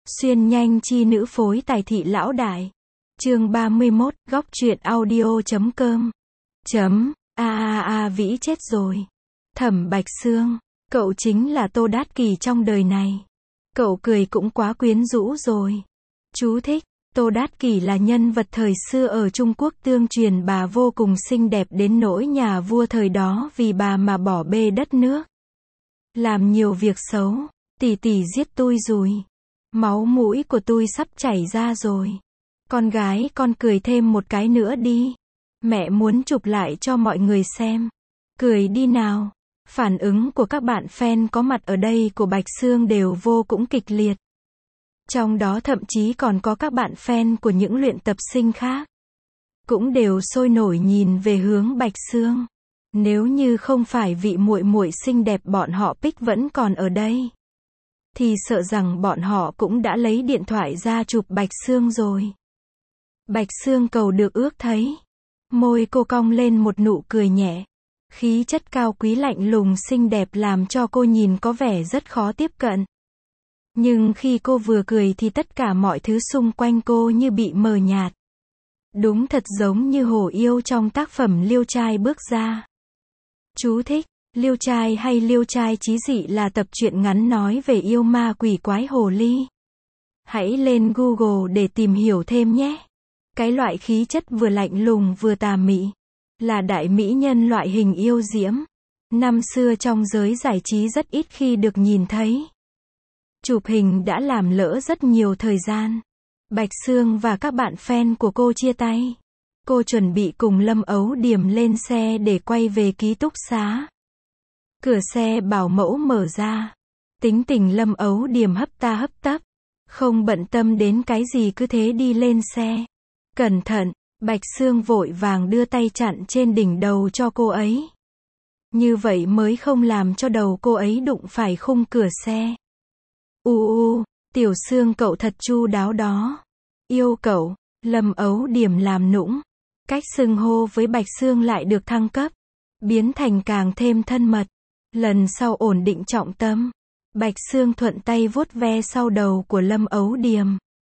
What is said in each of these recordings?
Xuyên nhanh chi nữ phối tài thị lão đại. Chương 31, góc truyện audio.com. Vĩ chết rồi. Thẩm Bạch Xương, cậu chính là Tô Đát Kỷ trong đời này. Cậu cười cũng quá quyến rũ rồi. Chú thích, Tô Đát Kỷ là nhân vật thời xưa ở Trung Quốc tương truyền bà vô cùng xinh đẹp đến nỗi nhà vua thời đó vì bà mà bỏ bê đất nước. Làm nhiều việc xấu, tỷ tỷ giết tui rồi. Máu mũi của tui sắp chảy ra rồi. Con gái con cười thêm một cái nữa đi. Mẹ muốn chụp lại cho mọi người xem. Cười đi nào. Phản ứng của các bạn fan có mặt ở đây của Bạch Xương đều vô cùng kịch liệt. Trong đó thậm chí còn có các bạn fan của những luyện tập sinh khác. Cũng đều sôi nổi nhìn về hướng Bạch Xương. Nếu như không phải vị muội muội xinh đẹp bọn họ pick vẫn còn ở đây, thì sợ rằng bọn họ cũng đã lấy điện thoại ra chụp Bạch Xương rồi. Bạch Xương cầu được ước thấy. Môi cô cong lên một nụ cười nhẹ. Khí chất cao quý lạnh lùng xinh đẹp làm cho cô nhìn có vẻ rất khó tiếp cận. Nhưng khi cô vừa cười thì tất cả mọi thứ xung quanh cô như bị mờ nhạt. Đúng thật giống như hổ yêu trong tác phẩm Liêu Trai bước ra. Chú thích, Liêu Trai hay Liêu Trai chí dị là tập truyện ngắn nói về yêu ma quỷ quái hồ ly. Hãy lên Google để tìm hiểu thêm nhé. Cái loại khí chất vừa lạnh lùng vừa tà mị. Là đại mỹ nhân loại hình yêu diễm. Năm xưa trong giới giải trí rất ít khi được nhìn thấy. Chụp hình đã làm lỡ rất nhiều thời gian. Bạch Xương và các bạn fan của cô chia tay. Cô chuẩn bị cùng Lâm Ấu Điềm lên xe để quay về ký túc xá. Cửa xe bảo mẫu mở ra. Tính tình Lâm Ấu Điềm hấp ta hấp tấp. Không bận tâm đến cái gì cứ thế đi lên xe. Cẩn thận, Bạch Xương vội vàng đưa tay chặn trên đỉnh đầu cho cô ấy. Như vậy mới không làm cho đầu cô ấy đụng phải khung cửa xe. Tiểu Xương cậu thật chu đáo đó. Yêu cậu, Lâm Ấu Điềm làm nũng. Cách xưng hô với Bạch Xương lại được thăng cấp. Biến thành càng thêm thân mật. Lần sau ổn định trọng tâm. Bạch Xương thuận tay vuốt ve sau đầu của Lâm Ấu Điềm.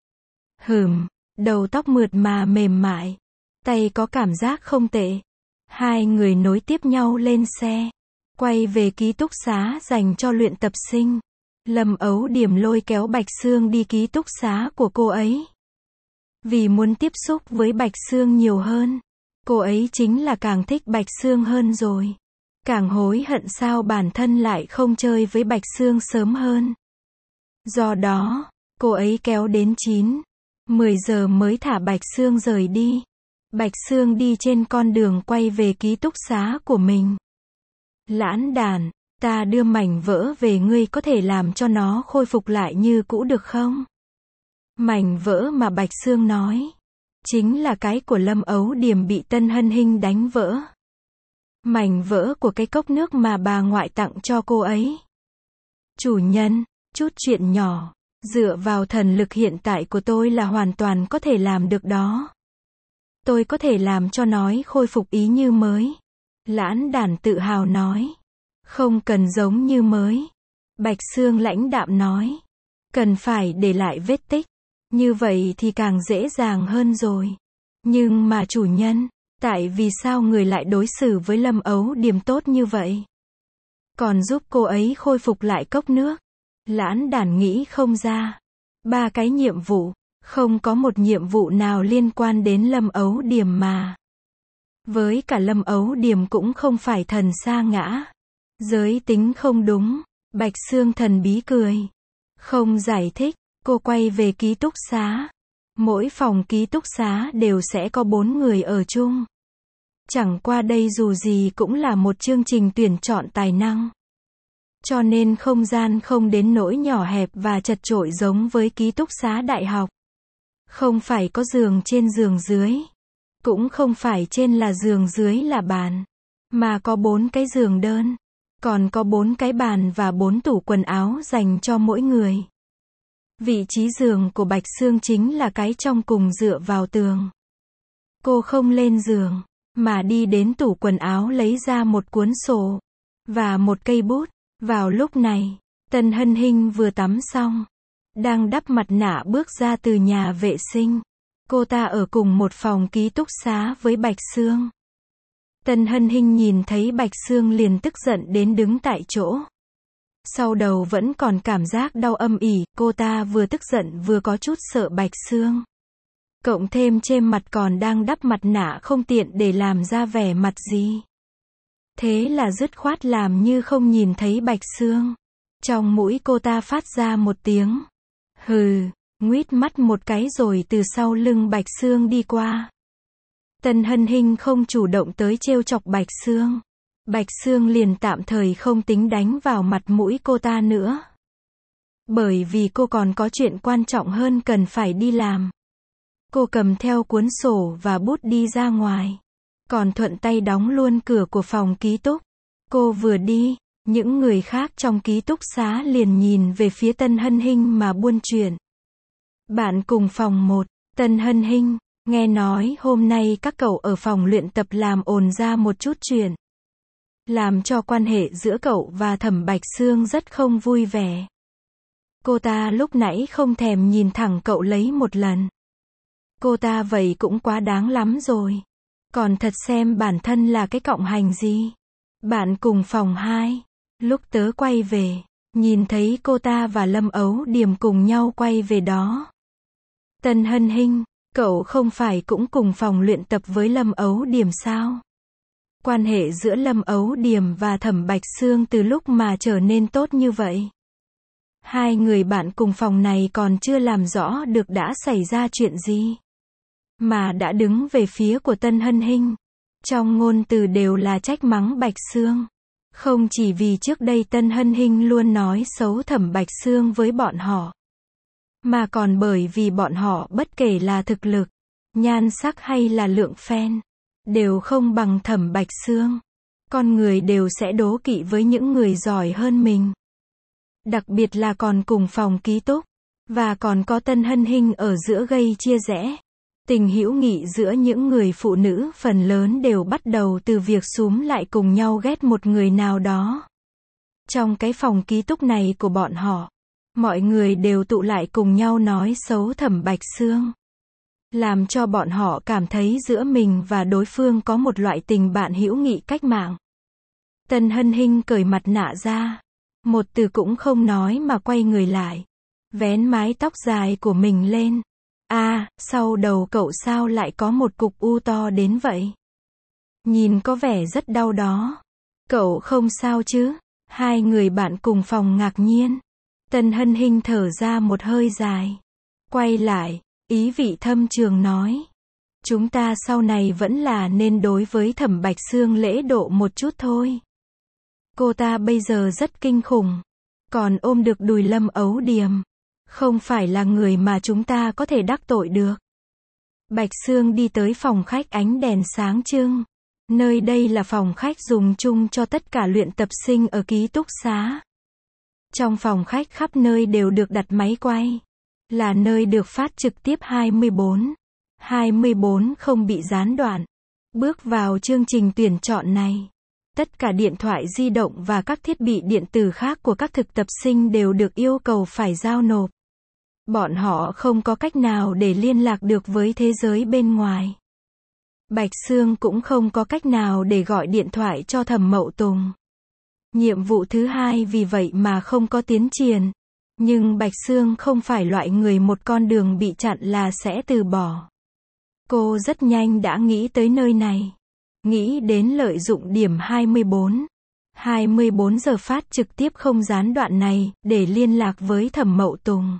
Đầu tóc mượt mà mềm mại. Tay có cảm giác không tệ. Hai người nối tiếp nhau lên xe. Quay về ký túc xá dành cho luyện tập sinh. Lâm Ấu Điềm lôi kéo Bạch Xương đi ký túc xá của cô ấy. Vì muốn tiếp xúc với Bạch Xương nhiều hơn. Cô ấy chính là càng thích Bạch Xương hơn rồi. Càng hối hận sao bản thân lại không chơi với Bạch Xương sớm hơn. Do đó, cô ấy kéo đến 9-10 giờ mới thả Bạch Xương rời đi. Bạch Xương đi trên con đường quay về ký túc xá của mình. Lãn đàn, ta đưa mảnh vỡ về ngươi có thể làm cho nó khôi phục lại như cũ được không? Mảnh vỡ mà Bạch Xương nói, chính là cái của Lâm Ấu Điềm bị Tân Hân Hinh đánh vỡ. Mảnh vỡ của cái cốc nước mà bà ngoại tặng cho cô ấy. Chủ nhân, chút chuyện nhỏ, dựa vào thần lực hiện tại của tôi là hoàn toàn có thể làm được đó. Tôi có thể làm cho nó khôi phục ý như mới. Lãn đàn tự hào nói. Không cần giống như mới. Bạch Xương lãnh đạm nói. Cần phải để lại vết tích. Như vậy thì càng dễ dàng hơn rồi. Nhưng mà chủ nhân, tại vì sao người lại đối xử với Lâm Ấu Điềm tốt như vậy? Còn giúp cô ấy khôi phục lại cốc nước. Lãn đàn nghĩ không ra. 3 cái nhiệm vụ, không có một nhiệm vụ nào liên quan đến Lâm Ấu Điềm mà. Với cả Lâm Ấu Điềm cũng không phải thần sa ngã. Giới tính không đúng. Bạch Xương thần bí cười. Không giải thích, cô quay về ký túc xá. Mỗi phòng ký túc xá đều sẽ có 4 người ở chung. Chẳng qua đây dù gì cũng là một chương trình tuyển chọn tài năng. Cho nên không gian không đến nỗi nhỏ hẹp và chật chội giống với ký túc xá đại học. Không phải có giường trên giường dưới. Cũng không phải trên là giường dưới là bàn. Mà có 4 cái giường đơn. Còn có 4 cái bàn và 4 tủ quần áo dành cho mỗi người. Vị trí giường của Bạch Xương chính là cái trong cùng dựa vào tường. Cô không lên giường, mà đi đến tủ quần áo lấy ra một cuốn sổ. Và một cây bút. Vào lúc này, Tân Hân Hinh vừa tắm xong. đang đắp mặt nạ bước ra từ nhà vệ sinh. Cô ta ở cùng một phòng ký túc xá với Bạch Sương. Tân Hân Hinh nhìn thấy Bạch Sương liền tức giận đến đứng tại chỗ. Sau đầu vẫn còn cảm giác đau âm ỉ, cô ta vừa tức giận vừa có chút sợ Bạch Sương. Cộng thêm trên mặt còn đang đắp mặt nạ không tiện để làm ra vẻ mặt gì. Thế là dứt khoát làm như không nhìn thấy Bạch Sương. Trong mũi cô ta phát ra một tiếng hừ, nguýt mắt một cái rồi từ sau lưng Bạch Sương đi qua. Tân Hân Hinh không chủ động tới trêu chọc Bạch Sương. Bạch Sương liền tạm thời không tính đánh vào mặt mũi cô ta nữa. Bởi vì cô còn có chuyện quan trọng hơn cần phải đi làm. Cô cầm theo cuốn sổ và bút đi ra ngoài. Còn thuận tay đóng luôn cửa của phòng ký túc. Cô vừa đi, những người khác trong ký túc xá liền nhìn về phía Tân Hân Hinh mà buôn chuyện. Bạn cùng phòng 1, Tân Hân Hinh, nghe nói hôm nay các cậu ở phòng luyện tập làm ồn ra một chút chuyện. Làm cho quan hệ giữa cậu và Thẩm Bạch Sương rất không vui vẻ. Cô ta lúc nãy không thèm nhìn thẳng cậu lấy một lần. Cô ta vậy cũng quá đáng lắm rồi. Còn thật xem bản thân là cái cọng hành gì. Bạn cùng phòng 2. Lúc tớ quay về, nhìn thấy cô ta và Lâm Ấu Điềm cùng nhau quay về đó. Tân Hân Hinh, cậu không phải cũng cùng phòng luyện tập với Lâm Ấu Điềm sao? Quan hệ giữa Lâm Ấu Điềm và Thẩm Bạch Sương từ lúc mà trở nên tốt như vậy. Hai người bạn cùng phòng này còn chưa làm rõ được đã xảy ra chuyện gì. Mà đã đứng về phía của Tân Hân Hinh. Trong ngôn từ đều là trách mắng Bạch Sương. Không chỉ vì trước đây Tân Hân Hinh luôn nói xấu Thẩm Bạch Sương với bọn họ. Mà còn bởi vì bọn họ bất kể là thực lực, nhan sắc hay là lượng fan, đều không bằng Thẩm Bạch Sương. Con người đều sẽ đố kỵ với những người giỏi hơn mình. Đặc biệt là còn cùng phòng ký túc. Và còn có Tân Hân Hinh ở giữa gây chia rẽ. Tình hữu nghị giữa những người phụ nữ phần lớn đều bắt đầu từ việc xúm lại cùng nhau ghét một người nào đó. Trong cái phòng ký túc này của bọn họ, mọi người đều tụ lại cùng nhau nói xấu Thẩm Bạch Sương. Làm cho bọn họ cảm thấy giữa mình và đối phương có một loại tình bạn hữu nghị cách mạng. Tân Hân Hinh cởi mặt nạ ra. Một từ cũng không nói mà quay người lại. Vén mái tóc dài của mình lên. Sau đầu cậu sao lại có một cục u to đến vậy? Nhìn có vẻ rất đau đó. Cậu không sao chứ? Hai người bạn cùng phòng ngạc nhiên. Tân Hân Hinh thở ra một hơi dài. Quay lại, ý vị thâm trường nói. Chúng ta sau này vẫn là nên đối với Thẩm Bạch Sương lễ độ một chút thôi. Cô ta bây giờ rất kinh khủng. Còn ôm được đùi Lâm Ấu Điềm. Không phải là người mà chúng ta có thể đắc tội được. Bạch Sương đi tới phòng khách ánh đèn sáng trưng. Nơi đây là phòng khách dùng chung cho tất cả luyện tập sinh ở ký túc xá. Trong phòng khách khắp nơi đều được đặt máy quay. Là nơi được phát trực tiếp 24. 24 không bị gián đoạn. Bước vào chương trình tuyển chọn này. Tất cả điện thoại di động và các thiết bị điện tử khác của các thực tập sinh đều được yêu cầu phải giao nộp. Bọn họ không có cách nào để liên lạc được với thế giới bên ngoài. Bạch Sương cũng không có cách nào để gọi điện thoại cho Thẩm Mậu Tùng. Nhiệm vụ thứ hai vì vậy mà không có tiến triển. Nhưng Bạch Sương không phải loại người một con đường bị chặn là sẽ từ bỏ. Cô rất nhanh đã nghĩ tới nơi này. Nghĩ đến lợi dụng điểm 24. 24 giờ phát trực tiếp không gián đoạn này, để liên lạc với Thẩm Mậu Tùng.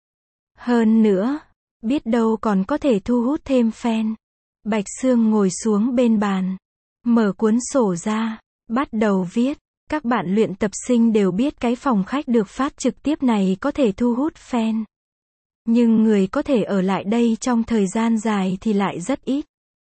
Hơn nữa, biết đâu còn có thể thu hút thêm fan. Bạch Sương ngồi xuống bên bàn. Mở cuốn sổ ra, bắt đầu viết. Các bạn luyện tập sinh đều biết cái phòng khách được phát trực tiếp này có thể thu hút fan. Nhưng người có thể ở lại đây trong thời gian dài thì lại rất ít.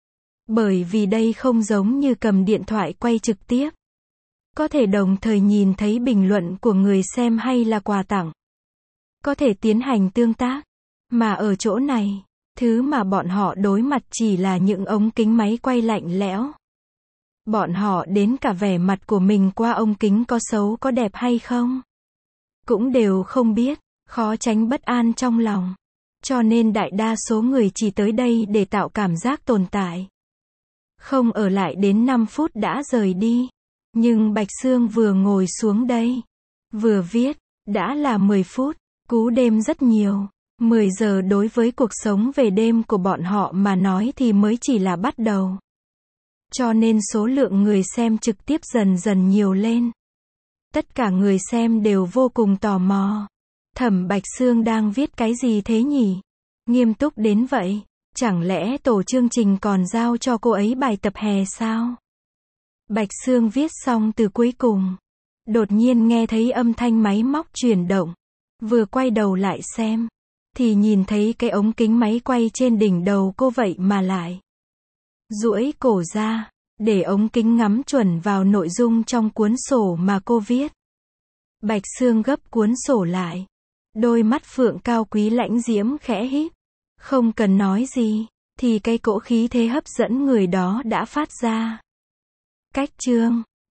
Bởi vì đây không giống như cầm điện thoại quay trực tiếp. Có thể đồng thời nhìn thấy bình luận của người xem hay là quà tặng. Có thể tiến hành tương tác. Mà ở chỗ này, thứ mà bọn họ đối mặt chỉ là những ống kính máy quay lạnh lẽo. Bọn họ đến cả vẻ mặt của mình qua ống kính có xấu có đẹp hay không. Cũng đều không biết. khó tránh bất an trong lòng. Cho nên đại đa số người chỉ tới đây để tạo cảm giác tồn tại. Không ở lại đến 5 phút đã rời đi. Nhưng Bạch Sương vừa ngồi xuống đây, vừa viết, đã là 10 phút, cú đêm rất nhiều. 10 giờ đối với cuộc sống về đêm của bọn họ mà nói thì mới chỉ là bắt đầu. Cho nên số lượng người xem trực tiếp dần dần nhiều lên. Tất cả người xem đều vô cùng tò mò. Thẩm Bạch Sương đang viết cái gì thế nhỉ? Nghiêm túc đến vậy. Chẳng lẽ tổ chương trình còn giao cho cô ấy bài tập hè sao? Bạch Sương viết xong từ cuối cùng. Đột nhiên nghe thấy âm thanh máy móc chuyển động. Vừa quay đầu lại xem. Thì nhìn thấy cái ống kính máy quay trên đỉnh đầu cô vậy mà lại duỗi cổ ra, để ống kính ngắm chuẩn vào nội dung trong cuốn sổ mà cô viết. Bạch Sương gấp cuốn sổ lại. Đôi mắt phượng cao quý lãnh diễm khẽ híp. Không cần nói gì, thì cái cỗ khí thế hấp dẫn người đó đã phát ra. Cách chương